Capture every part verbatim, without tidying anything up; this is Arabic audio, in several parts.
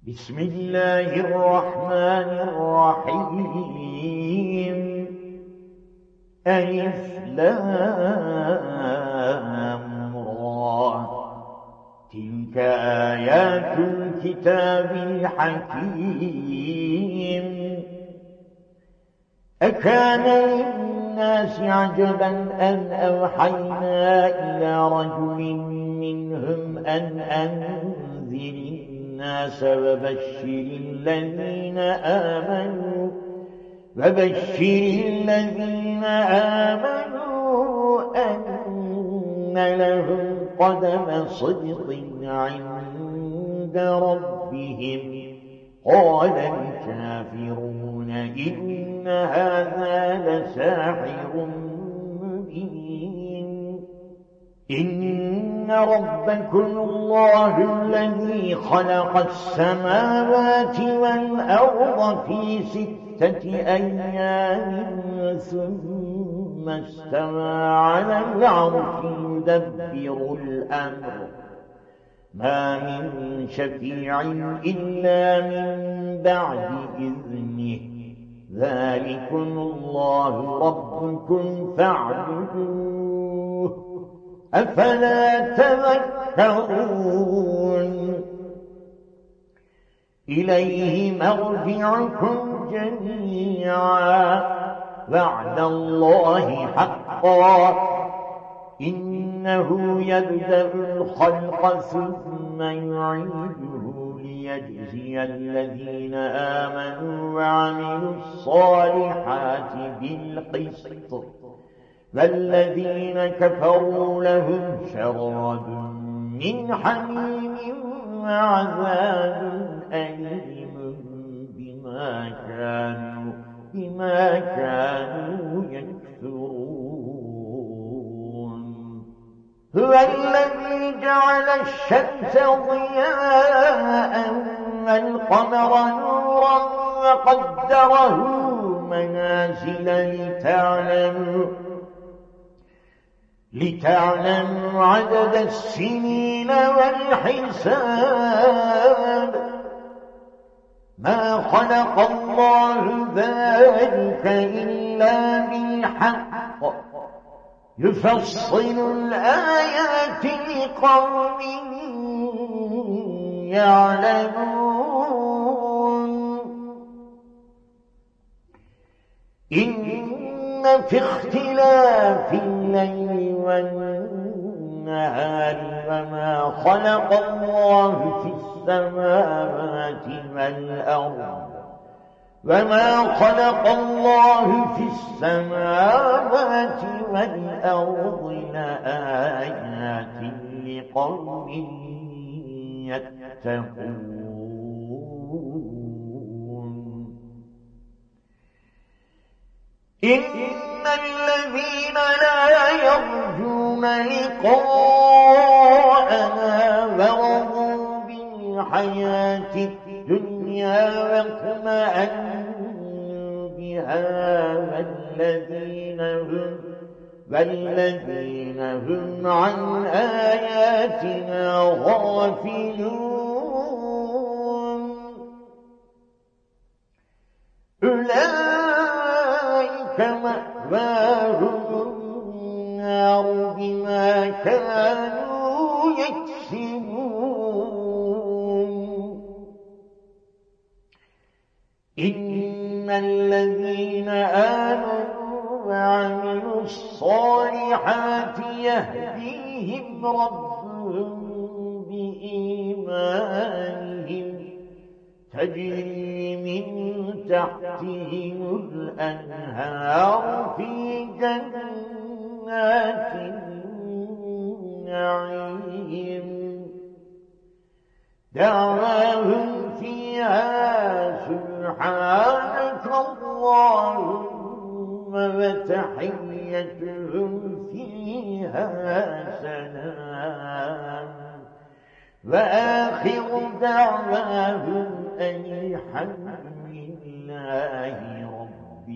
بسم الله الرحمن الرحيم. ألف لام را. تلك آيات الكتاب الحكيم. أكان للناس عجبا أن أوحينا إلى رجل منهم أن أنذر الناس وبشر الذين آمنوا وبشر الذين آمنوا أن لهم قدم صدق عند ربهم. قال الكافرون إن هذا لساحر مبين. إن ربكم الله الذي خلق السماوات والأرض في ستة أيام ثم استوى على العرش يدبر الأمر. ما من شفيع إلا من بعد إذنه. ذلكم الله ربكم فاعبدوه أفلا تذكرون. إليه مرجعكم جميعا وعد الله حقا. إنه يبدأ الخلق ثم يعيده ليجزي الذين آمنوا وعملوا الصالحات بالقسط والذين كفروا لهم شراب من حميم وعذاب أليم بما كانوا بما كانوا يكفرون. هو الذي جعل الشمس ضياء والقمر نورا وقدره منازل لتعلموا لتعلموا عدد السنين والحساب. ما خلق الله ذلك إلا بالحق يفصل الآيات لقوم يعلمون. إن في اختلاف الليل والنهار وما خلق الله في السماوات والأرض وما خلق الله في السماوات والأرض لآيات لقوم يتقون. إن الذين لا يرجون لقاءنا ورضوا بالحياة الدنيا واطمأنوا بها والذين هم والذين هم عن آياتنا غافلون أولئك مأواهم النار بما كانوا يكسبون. إن الذين آمنوا وعملوا الصالحات يهديهم ربهم بإيمانهم تجري من تحتهم الأنهار في جنات النعيم. دعواهم فيها سبحانك اللهم وتحيتهم فيها سلام وآخر دعواهم أن الحمد لله رب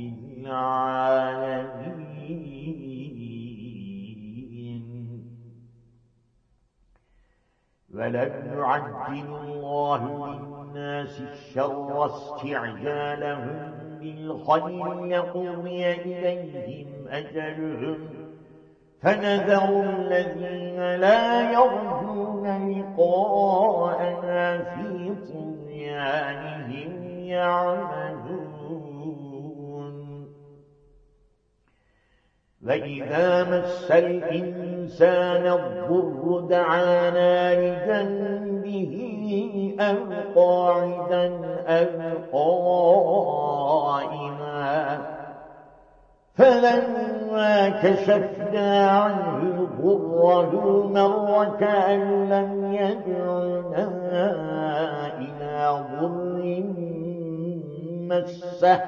العالمين. ولم يعجل الله للناس الشر استعجالهم بالخير لقضي إليهم أجلهم فنذر الذين لا يرجون لقاءنا في طغيانهم يعمهون وإذا مس الإنسان الضر دعانا لجنبه أو قاعدا أو قائما فلما كشفنا عنه ضره مر كأن لم يدعنا إلى ضر مسه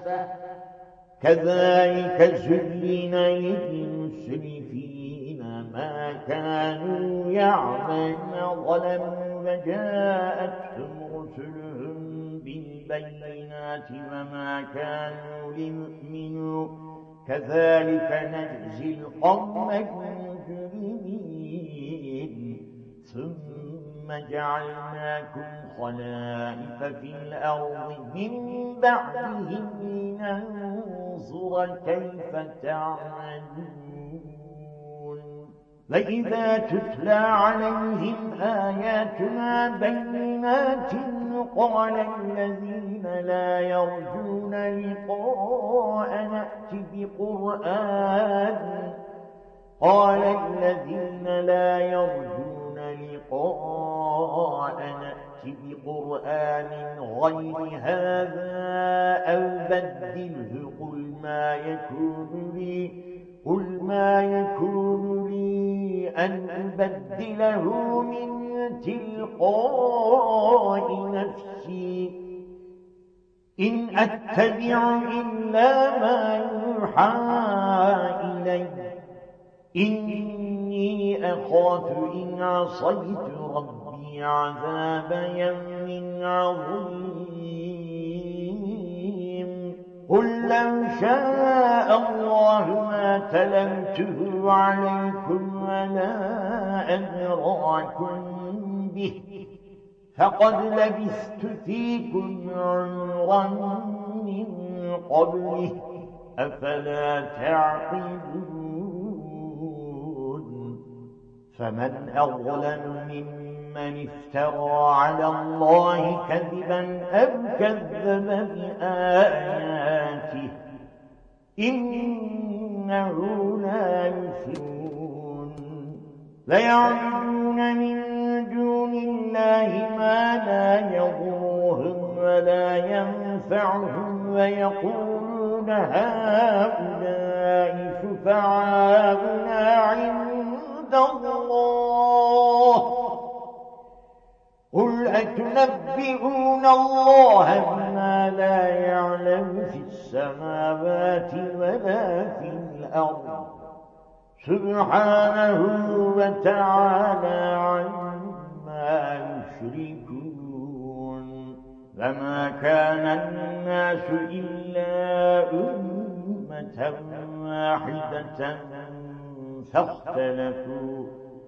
كذلك زين للمسرفين ما كانوا يعملون ظلموا وجاءتهم رسلهم بالبينات وما كانوا ليؤمنوا كذلك نجزي القوم المجرمين ثم جعلناكم خلائف في الأرض من بعدهم لننظر كيف تعملون وإذا تتلى عليهم آياتنا بينات قال الذين لا يرجون لقاء نأت بقرآن قال الذين لا يرجون لقاء نأت بقرآن غير هذا أو بدله قل ما يكون لي قل ما يكون لي أن أبدله من تلقاء نفسي إن أتبع إلا ما يوحى إلي إني أخاف إن عصيت ربي عذاب يوم عظيم قل لو شاء الله ما تلوته عليكم ولا أدراكم به فقد لبثت فيكم عمرا من قبله أفلا تعقلون فمن أظلم ممن افترى على الله كذبا أو كذب بآياته إنه لا يفلحون ليعبدون من دون الله ما لا يضرهم ولا ينفعهم ويقولون هؤلاء شفعاؤنا عند الله قل أتنبئون الله بما لا يعلم في السماوات ولا في الأرض سبحانه وتعالى عما يشركون وما كان الناس إلا أمة واحدة فاختلفوا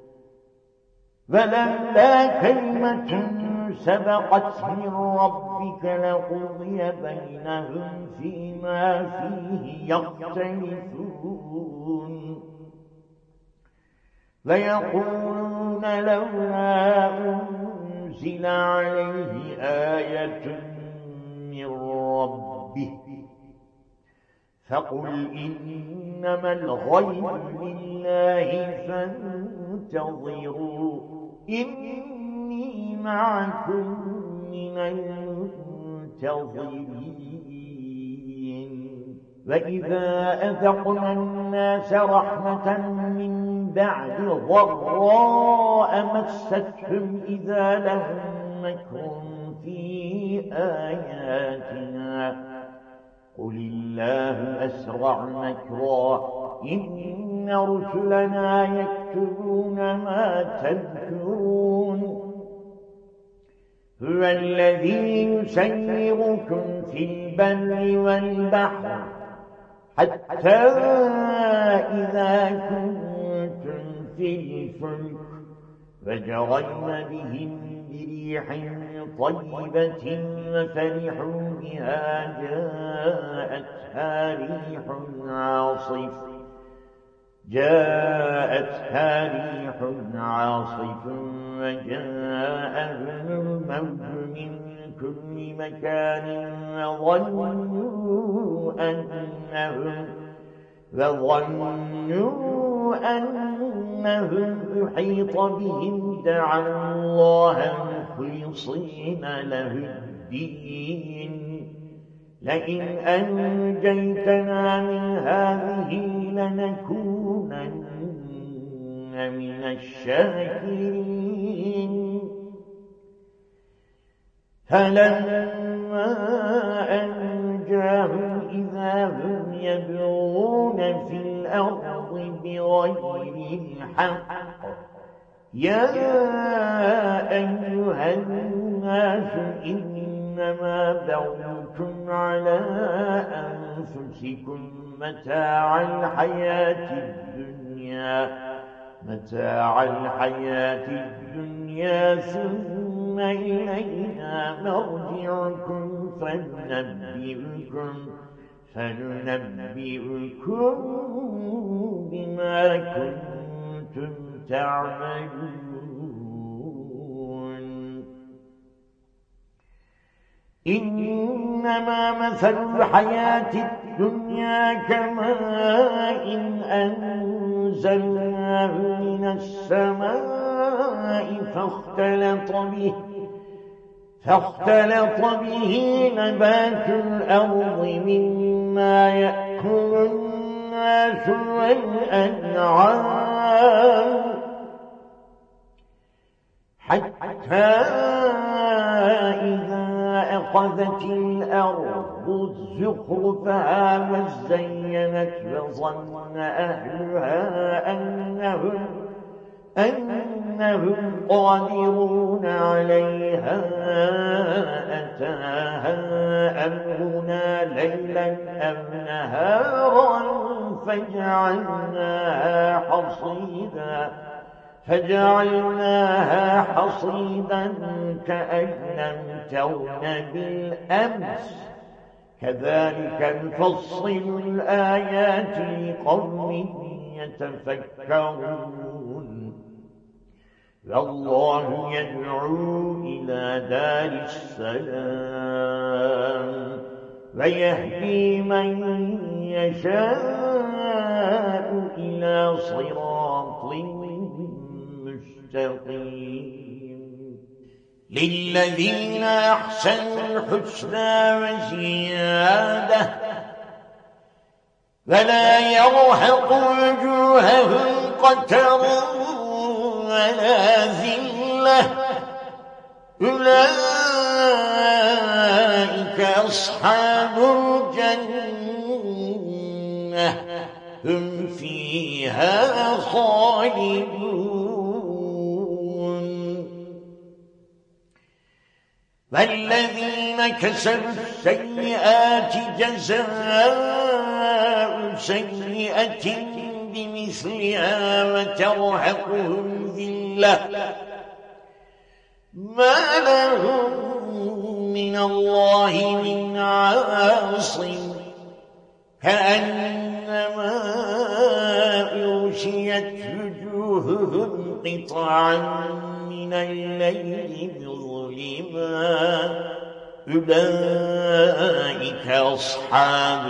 ولولا كلمة سبقت من ربك لقضي بينهم فيما فيه يختلفون ويقولون لولا أنزل عليه آية من ربه فقل إنما الغيب لله فانتظروا إني معكم من المنتظرين وإذا أذقنا الناس رحمة من بعد ضراء مستهم إذا لهم مكر في آياتنا قل الله أسرع مكرا إن رسلنا يكتبون ما تذكرون هو الذي يسيركم في البر والبحر حتى إذا كنتم في الفلك فجرين بهم بريح طيبة ففرحوا بها جاءتها ريح عاصف جاءتها ريح عاصف وجاءهم الموج من كل مكان وظنوا أنهم وظنوا أنهم أحيط بهم دعوا الله مخلصين له الدين لئن أنجيتنا من هذه لنكونن من الشاكرين فلما أنجاهم إذا هم يبغون في الأرض بغير الحق يا أيها الناس إنما بغيكم على أنفسكم متاع الحياة الدنيا متاع الحياة الدنيا ثم إلينا مرجعكم فننبئكم فننبئكم بما كنتم تعملون إنما مثل الحياة الدنيا كماء أنزلناه من السماء فاختلط به فاختلط به نبات الأرض مما يأكل الناس والأنعام حتى إذا أخذت الأرض زخرفها وزينت وظن أهلها أنهم أنهم قادرون عليها أتاها أمرنا ليلا أو نهارا فجعلناها حصيدا فجعلناها حصيدا كأن لم تغن بالأمس كذلك نفصل الآيات لقوم يتفكرون والله يدعو إلى دار السلام ويهدي من يشاء إلى صراط مستقيم للذين أحسنوا الحسنى وزيادة ولا يرهق وجوههم قتر ولا ذلة أولئك أصحاب الجنة هم فيها خالدون والذين كسبوا السيئات جزاء سيئة بمثلها وترهقهم ذلة ما لهم من الله من عاصم كأنما أغشيت وجوههم قطعا من الليل مظلما أولئك أصحاب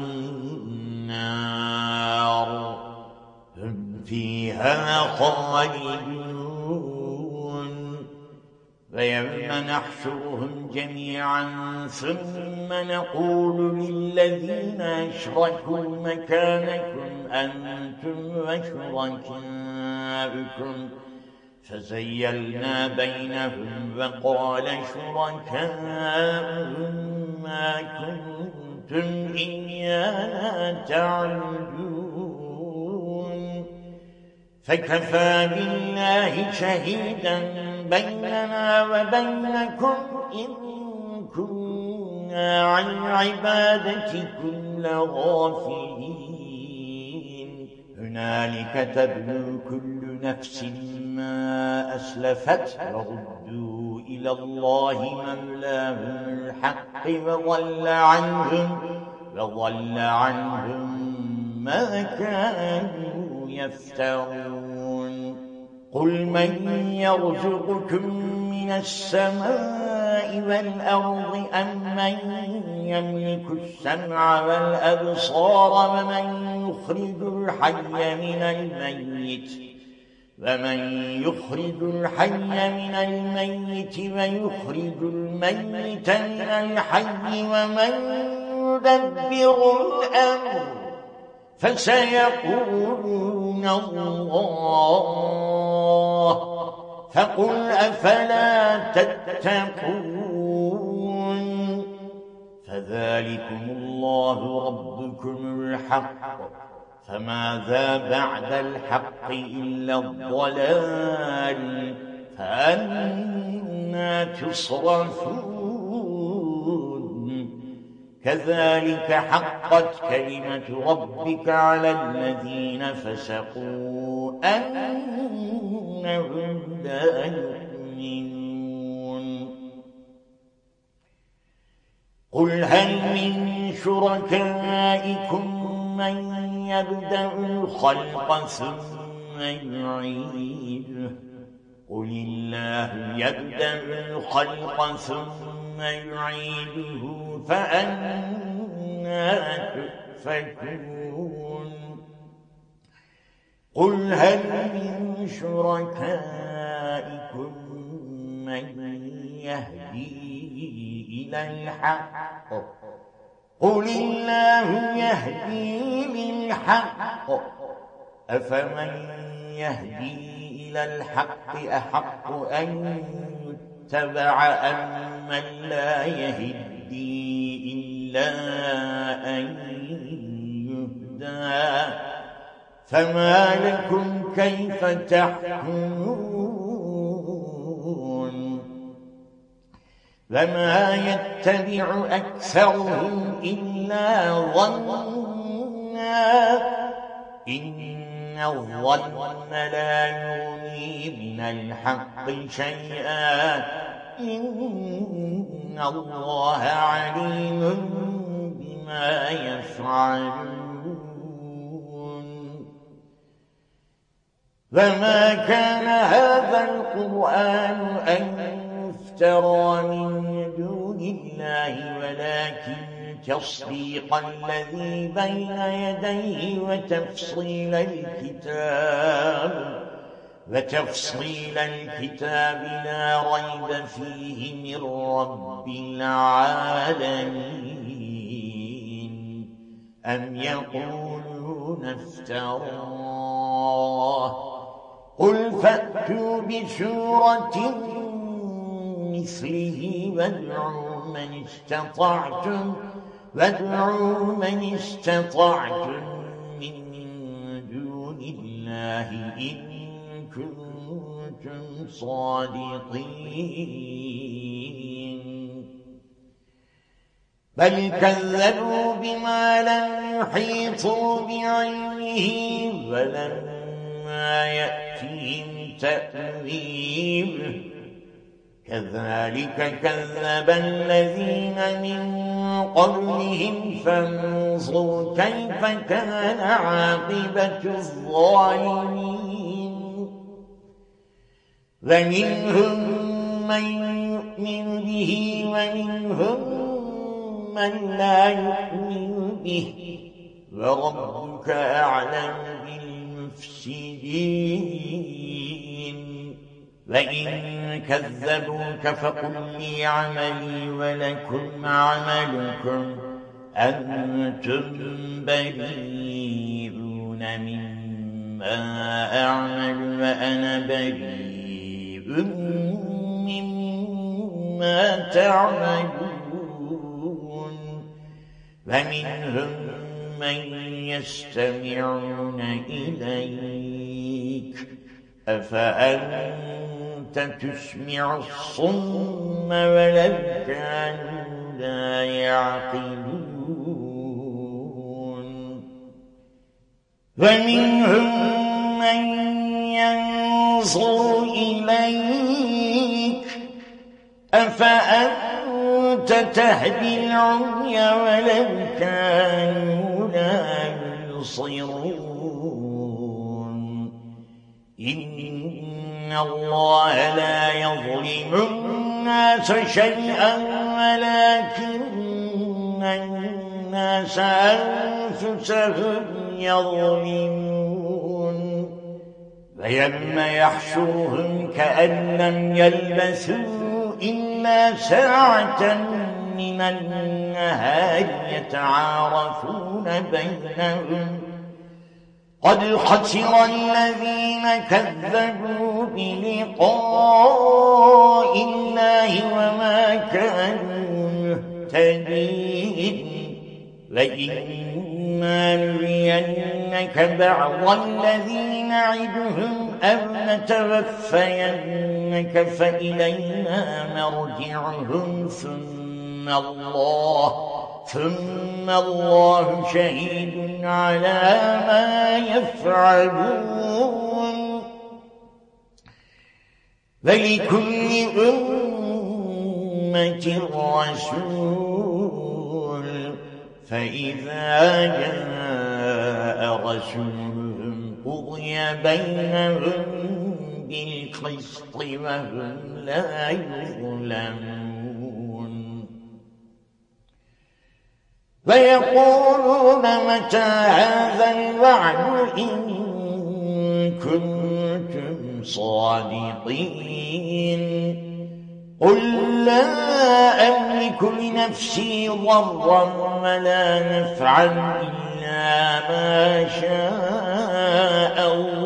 النار هم فيها خالدون ويوم نحشرهم جميعا ثم نقول للذين أشركوا مكانكم أنتم وشركاؤكم فزيلنا بينهم وقال شركاؤهم ما كنتم إيانا تعبدون فكفى بالله شهيدا بيننا وبينكم إن كنا عن عبادتكم لغافلين هنالك تبلو كل نفس ما أسلفت وردوا إلى الله مولاهم الحق وضل عنهم وضل عنهم ما كانوا يفترون قل من يرزقكم من السماء والأرض أم من يملك السمع والأبصار ومن يخرج الحي من الميت ومن يخرج الحي من الميت ويخرج الميت من الحي ومن يدبر الأمر فسيقولون الله فقل أفلا تتقون فذلكم الله ربكم الحق فماذا بعد الحق إلا الضلال فأنى تصرفون كذلك حقت كلمة ربك على الذين فسقوا أنهم لا يؤمنون قل هل من شركائكم من يبدأ الخلق ثم يعيده قل الله يبدأ الخلق ثم يعيده فأنى تؤفكون قل هل من شركائكم من يهدي إلى الحق قل الله يهدي للحق أفمن يهدي إلى الحق أحق أن يتبع أم من لا يهدي إلا أن يهدى فما لكم كيف تحكمون وما يتبع أكثرهم إلا ظنا إن الظن لا يغني من الحق شيئا إن الله عليم بما يفعلون وما كان هذا القرآن أن يفترى من دون الله ولكن تصديق الذي بين يديه وتفصيل الكتاب وتفصيل الكتاب لا ريب فيه من رب العالمين أم يقولون افتراه قل فأتوا بسورة مثله وادعوا من استطعتم وادعوا من استطعتم من دون الله إن كنتم صادقين بل كذبوا بما لم يحيطوا بعلمه ولما يأتهم تأويله كذلك كذب الذين من قبلهم فانظروا كيف كان عاقبة الظالمين ومنهم من يؤمن به ومنهم من لا يؤمن به وربك أعلم بالمفسدين وإن كذبوك فقل لي عملي ولكم عملكم أنتم بريئون مما أعمل وأنا بريء مما تعملون ومنهم من يستمعون إليك أفأنت تسمع الصم ولو كانوا لا يعقلون ومنهم من ينظر ينظر إليك أفأنت تهدي العمي ولو كانوا لا يبصرون إن الله لا يظلم الناس شيئا ولكن الناس أنفسهم يظلمون فيوم يحشرهم كأن لم يلبثوا إلا ساعة من النهار يتعارفون بينهم قد خسر الذين كذبوا بلقاء الله وما كانوا مهتدين وإما نرينك بعض الذي نعدهم أو نتوفينك فإلينا مرجعهم ثم الله ثم الله شهيد على ما يفعلون ولكل أمة رسول فإذا جاء رسولهم قضي بينهم بالقسط وهم لا يظلمون ويقولون متى هذا الوعد إن كنتم صادقين قل لا أملك لنفسي ضرا ولا نفعا إلا ما شاء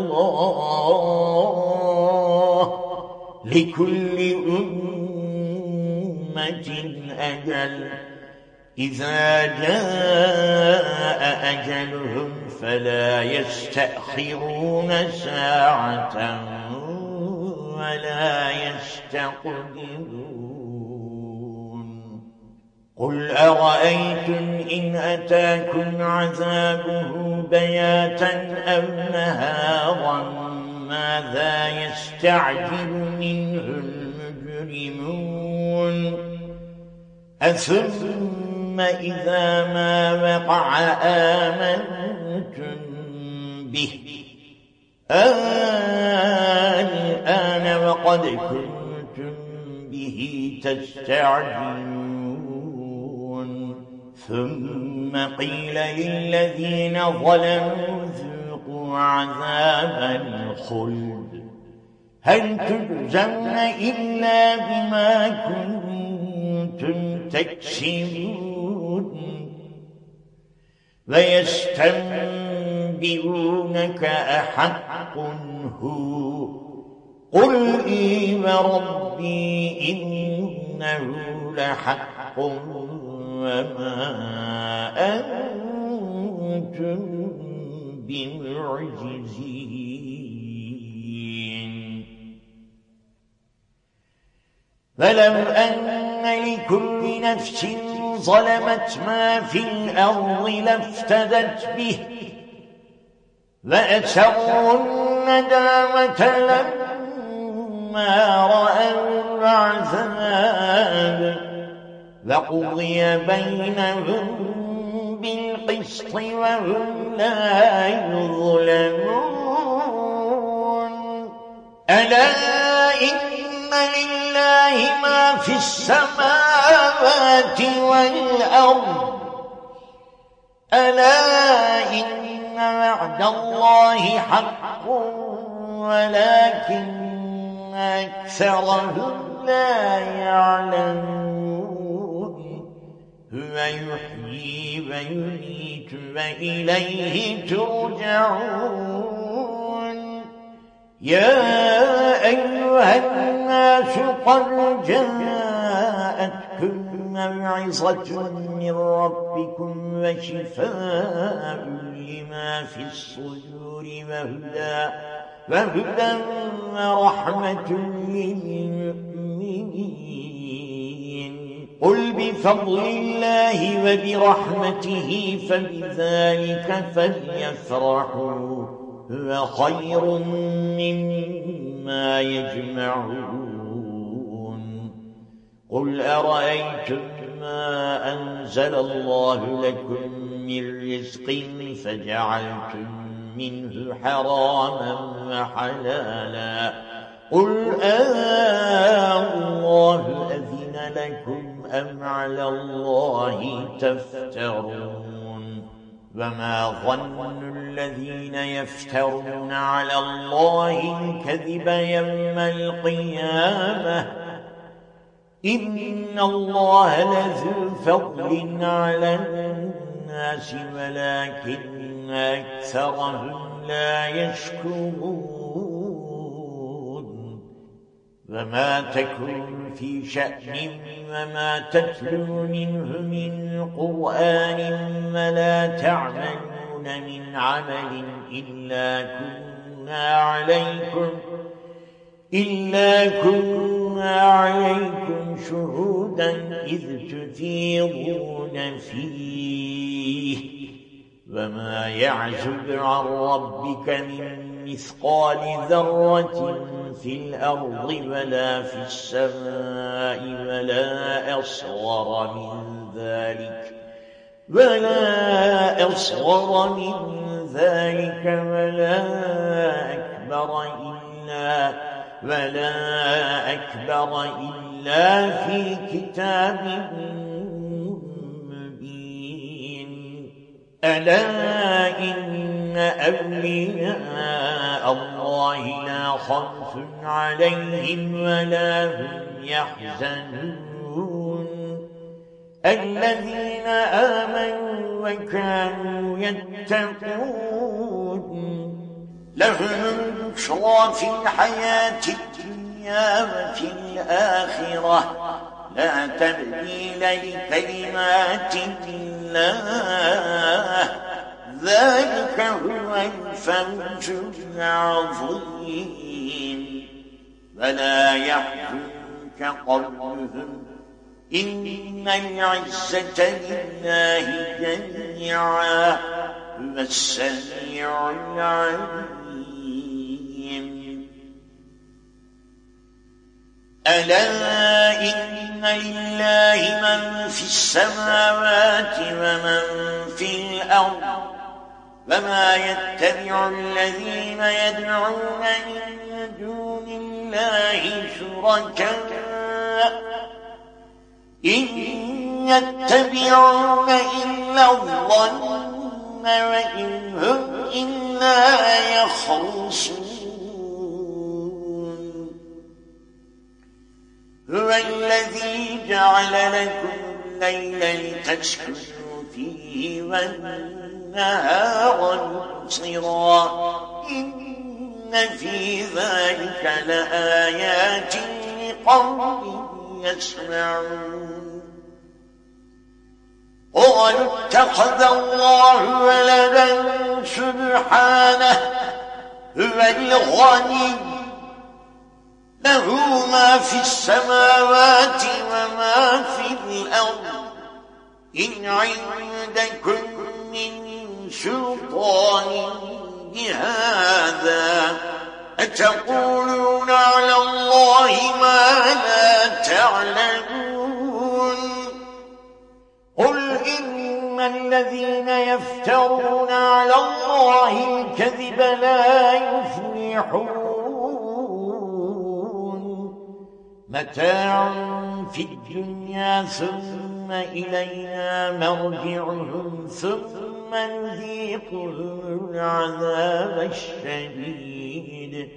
الله لكل أمة أجل إذا جاء أجلهم فلا يستأخرون ساعة ولا يستقدمون قل أرأيتم إن أتاكم عذابه بياتا أو نهارا ماذا يستعجل منه المجرمون أثم إذا ما وقع آمنتم به الآن وقد كنتم به تستعجلون ثم قيل للذين ظلموا ذوقوا عذاب الخلد هل تجزون إلا بما كنتم تكسبون ويستنبئونك أحق هو قل إي وربي إنه لحق وما أنتم بمعجزين فلو أن لكل نفس ظلمت ما في الأرض لافتدت به وأسروا الندامة لما رأوا العذاب وقضي بينهم بالقسط وهم لا يظلمون ألا إن لله ما في السماوات والأرض ألا إن وعد الله حق ولكن أكثرهم لا يعلمون هو يحيي ويميت وإليه ترجعون يا أيها الناس قد جاءتكم موعظة من ربكم وشفاء لما في الصدور وهدى وهدى ورحمة للمؤمنين قل بفضل الله وبرحمته فبذلك فليفرحوا هو خير مما ما يجمعون قل أرأيتم ما أنزل الله لكم من رزق فجعلتم منه حراما وحلالا قل الله أذن لكم أم على الله تفترون وما ظن الذين يفترون على الله الكذب يوم القيامة إن الله لذو فضل على الناس ولكن أكثرهم لا يشكرون وما تكون في شأن وما تتلو منه من قرآن ولا تعملون من عمل إلا كنا عليكم إلا كنا عليكم شهودا إذ تفيضون فيه وما يعزب عن ربك من مثقال ذرة في الأرض ولا في السماء ولا أصغر من ذلك ولا أصغر من ذلك ولا أكبر إلا ولا أكبر إلا في كتاب مبين ألا إن أولياء الله لا خوف عليهم ولا هم يحزنون الذين آمنوا وكانوا يتقون لهم البشرى في الحياة الدنيا وفي الآخرة لا تبديل لكلمات الله ذلك هو الفوز العظيم ولا يحزنك قولهم إن العزة لله جميعا هو السميع العليم ألا إن لله من في السماوات ومن في الأرض وما يتبع الذين يدعون من دون الله شركاء إن يتبعون إلا الظن وإن هم إلا يخرصون هو الذي جعل لكم الليل لتسكنوا فيه والنهار مبصرا إن في ذلك لآيات لقوم يسمعون قالوا اتخذ الله ولدا سبحانه هو الغني له ما في السماوات وما في الأرض إن عندكم من سلطان بهذا أتقولون على الله ما لا تعلمون قل إن الذين يفترون على الله الكذب لا يفلحون متاع في الدنيا ثم إلينا مرجعهم ثم نذيقهم العذاب الشديد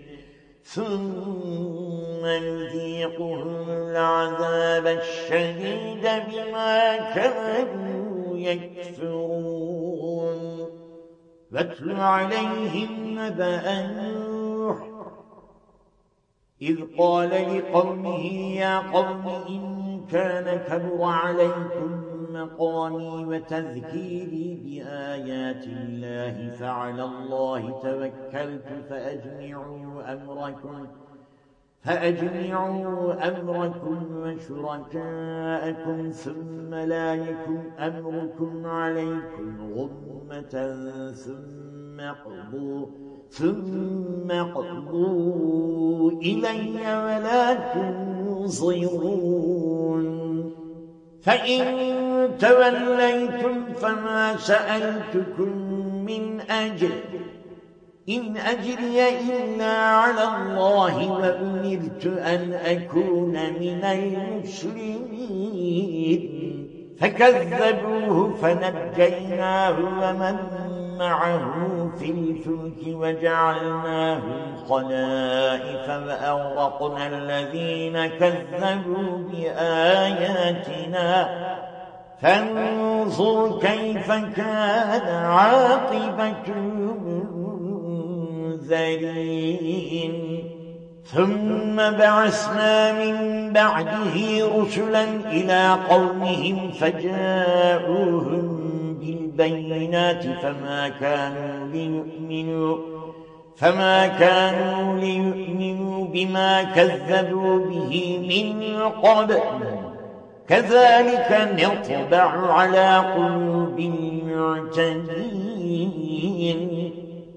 ثم نذيقهم العذاب الشديد بما كانوا يكفرون واتل عليهم نبأ نوح إذ قال لقومه يا قوم إن كان كبر عليكم مقامي وتذكيري بآيات الله فعلى الله توكلت فأجمعوا أمركم فأجمعوا أمركم وشركاءكم ثم لا يكن أمركم عليكم غمة ثم قضوا ثم اقضوا إلي ولا تنظرون فإن توليتم فما سألتكم من أجر إن أجري إلا على الله وأمرت أن أكون من المسلمين فكذبوه فنجيناه ومن معه في الفلك وجعلناهم خلائف وأغرقنا الذين كذبوا بآياتنا فانظر كيف كان عاقبة المنذرين ثم بعثنا من بعده رسلا إلى قومهم فجاءوهم بالبينات فما كانوا ليؤمنوا فما كانوا ليؤمنوا بما كذبوا به من قبل كذلك نطبع على قلوب المعتدين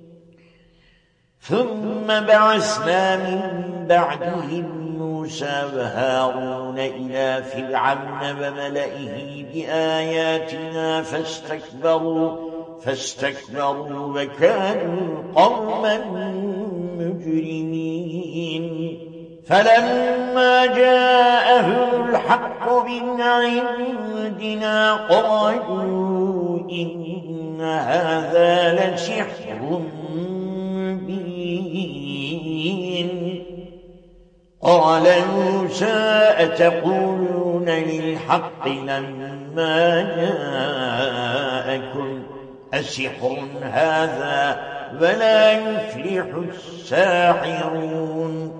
ثم بعثنا من بعدهم موسى وهارون إلى فرعون وملئه بآياتنا فاستكبروا فاستكبروا وكانوا قوما مجرمين فلما جاءهم الحق من عندنا قالوا إن هذا لسحر مبين قال موسى أتقولون للحق لما جاءكم أسحر هذا ولا يفلح الساحرون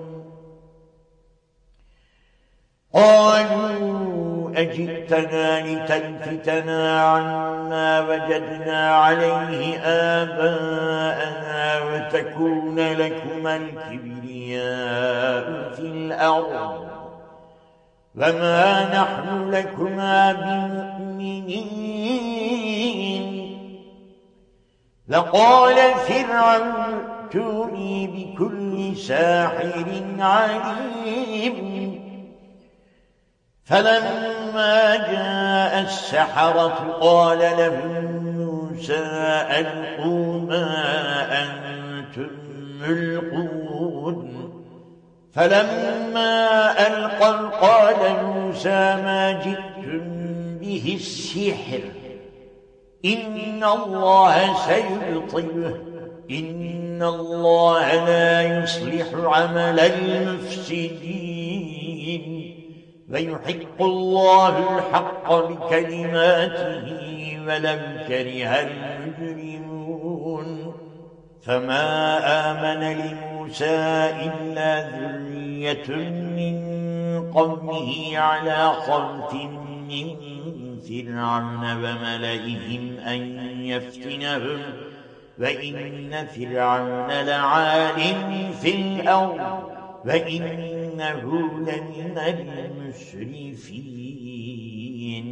قالوا أجئتنا لتلفتنا عما وجدنا عليه آباءنا وتكون لكما الكبرياء في الأرض وما نحن لكما بمؤمنين لقال فرعون ائتوني بكل ساحر عليم فلما جاء السحرة قال لهم موسى ألقوا ما أنتم ملقون فلما ألقوا قال موسى ما جئتم به السحر إن الله سيبطله إن الله لا يصلح عمل المفسدين ويحق الله الحق بكلماته ولو كره المجرمون فما آمن لموسى إلا ذرية من قومه على خوف من فرعون وملئهم أن يفتنهم وإن فرعون لعال في الأرض وإنه لمن المسرفين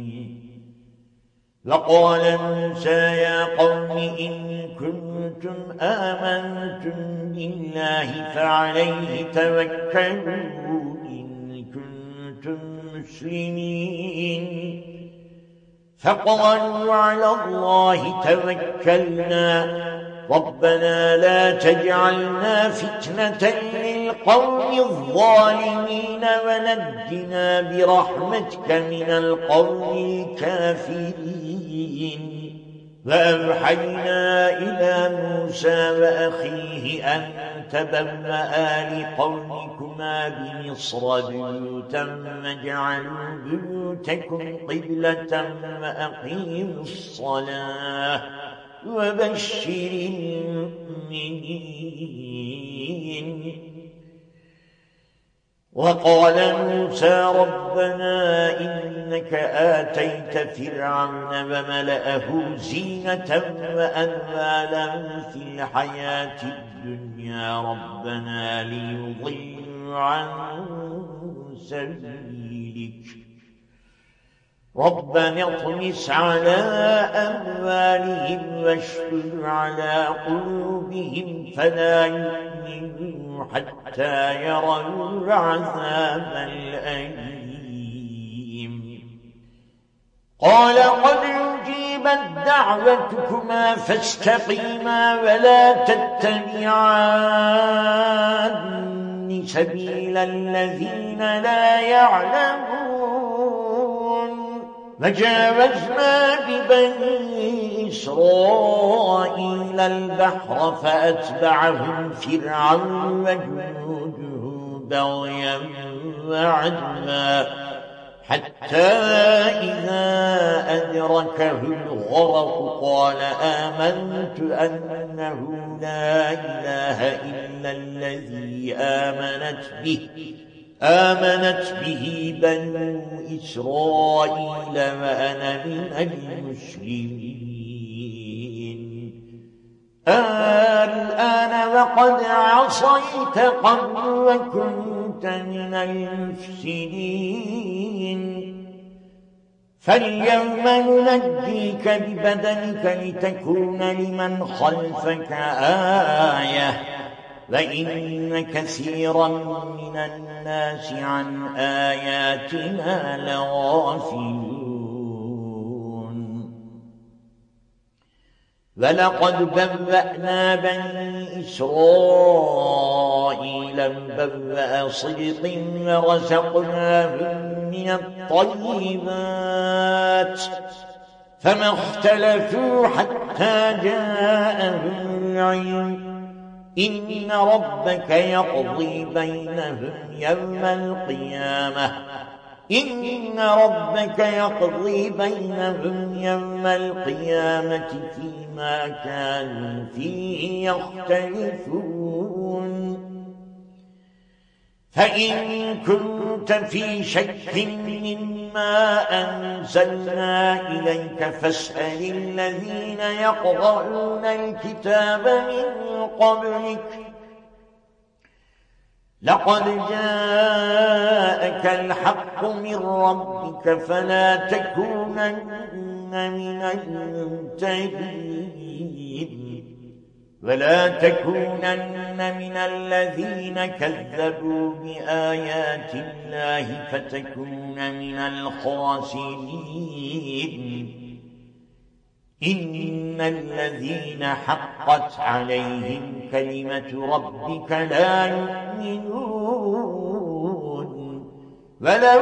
وقال موسى يا قوم إن كنتم آمنتم بالله فعليه توكلوا إن كنتم مسلمين فقالوا على الله توكلنا ربنا لا تجعلنا فتنة للقوم الظالمين ونجنا برحمتك من القوم الكافرين وأوحينا إلى موسى وأخيه أن تبوأ لقومكما بمصر بيوتا واجعلوا بيوتكم قبلة وأقيموا الصلاة وبشر المؤمنين وقال موسى ربنا إنك آتيت فرعون وملأه زينة وأموالا في الحياة الدنيا ربنا ليضلوا عن سبيلك ربنا اطمس على أموالهم واشدد على قلوبهم فلا يؤمنوا حتى يروا العذاب الأليم قال قد أجيبت دعوتكما فاستقيما ولا تتبعان سبيل الذين لا يعلمون وجاوزنا ببني إسرائيل البحر فأتبعهم فرعون وجنوده بغيا وعدوا حتى إذا أدركه الغرق قال آمنت أنه لا إله إلا الذي آمنت به آمنت به بنو إسرائيل وأنا من المسلمين الآن وقد عصيت قبل وكنت من المفسدين فاليوم ننجيك ببدنك لتكون لمن خلفك آية وإن كثيرا من الناس عن آياتنا لغافلون ولقد بوأنا بني إسرائيل مبوأ صدق ورزقناهم من الطيبات فما اختلفوا حتى جاءهم العلم إن ربك يقضي بينهم يوم القيامة إن ربك يقضي بينهم يوم القيامة فيما كانوا فيه يختلفون فإن كنت في شك مما أنزلنا إليك فاسأل الذين يقرؤون الكتاب من قبلك لقد جاءك الحق من ربك فلا تكونن من الممتدين ولا تكونن من الذين كذبوا بآيات الله فتكون من الخاسرين إن الذين حقت عليهم كلمة ربك لا يؤمنون ولو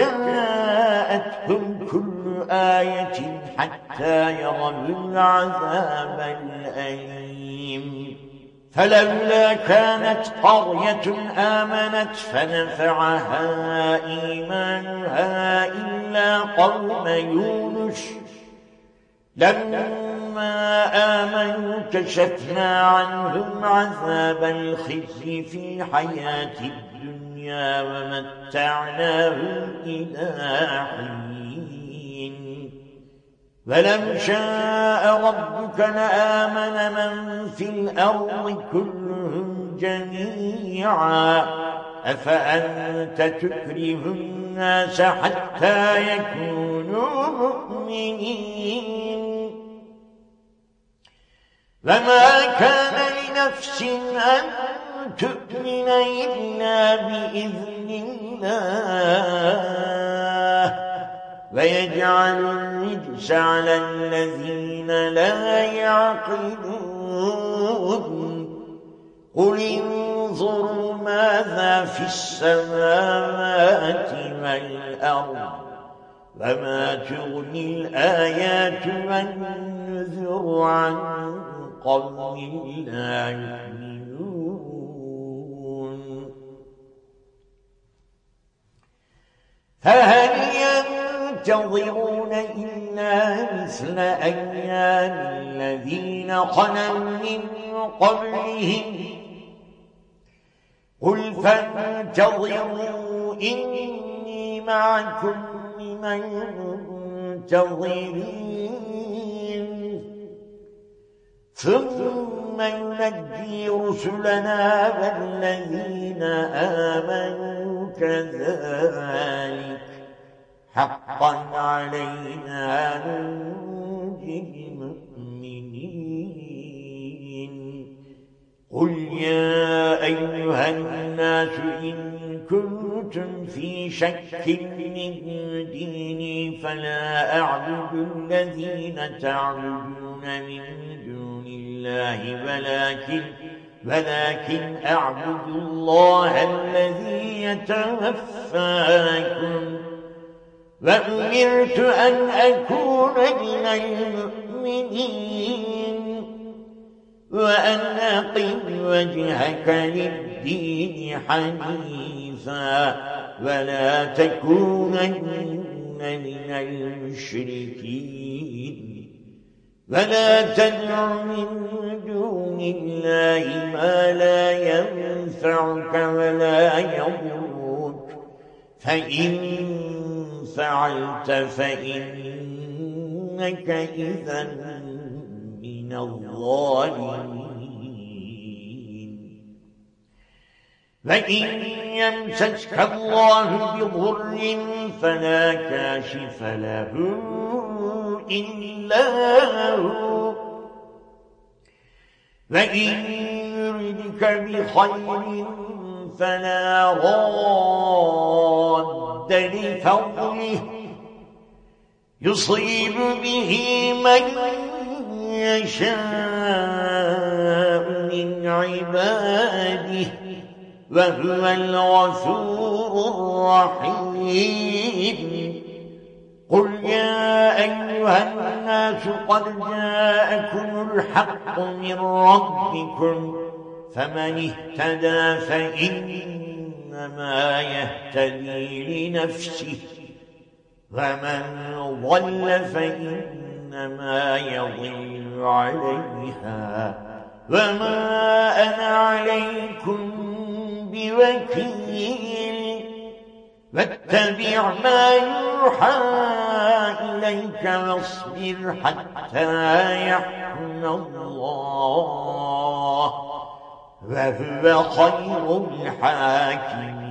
جاءتهم كل آية حتى يروا العذاب الأليم فلولا كانت قرية آمنت فنفعها إيمانها إلا قوم يونس لما آمنوا كشفنا عنهم عذاب الخزي في حياة الدنيا ومتعناهم إلى حين ولو شاء ربك لآمن من في الأرض كلهم جميعا أفأنت تكره الناس حتى يكونوا مؤمنين وما كان لنفس أن تؤمن إلا بإذن الله ويجعل الرجس على الذين لا يعقلون قل انظروا ماذا في السماوات والأرض وما تغني الآيات والنذر عن قوم لا يؤمنون فهل ينتظرون إلا مثل أيام الذين خلوا من قبلهم قل فانتظروا إني معكم من المنتظرين ثم ينجي رسلنا والذين آمنوا كذلك حقا علينا ننجي المؤمنين. قل يا أيها الناس إن كنتم في شك من ديني فلا أعبد الذين تعبدون من دون الله ولكن ولكن أعبد الله الذي يتوفاكم وأمرت أن أكون من المؤمنين وأن أقم وجهك للدين حنيفا ولا تكونن من المشركين ولا تدع من دون الله ما لا ينفعك ولا يضرك فإن فعلت فإنك إذا من الظالمين. وإن يمسسك الله بضر فلا كاشف له إلا هو وإن يردك بخير فلا راد لفضله يصيب به من يشاء من عباده وهو الغفور الرحيم. قل يا أيها الناس قد جاءكم الحق من ربكم فمن اهتدى فإنما يهتدي لنفسه ومن ضل فإنما يضل عليها وما أنا عليكم بوكيل. واتبع ما يوحى إليك واصبر حتى يحكم الله وهو خير الحاكمين.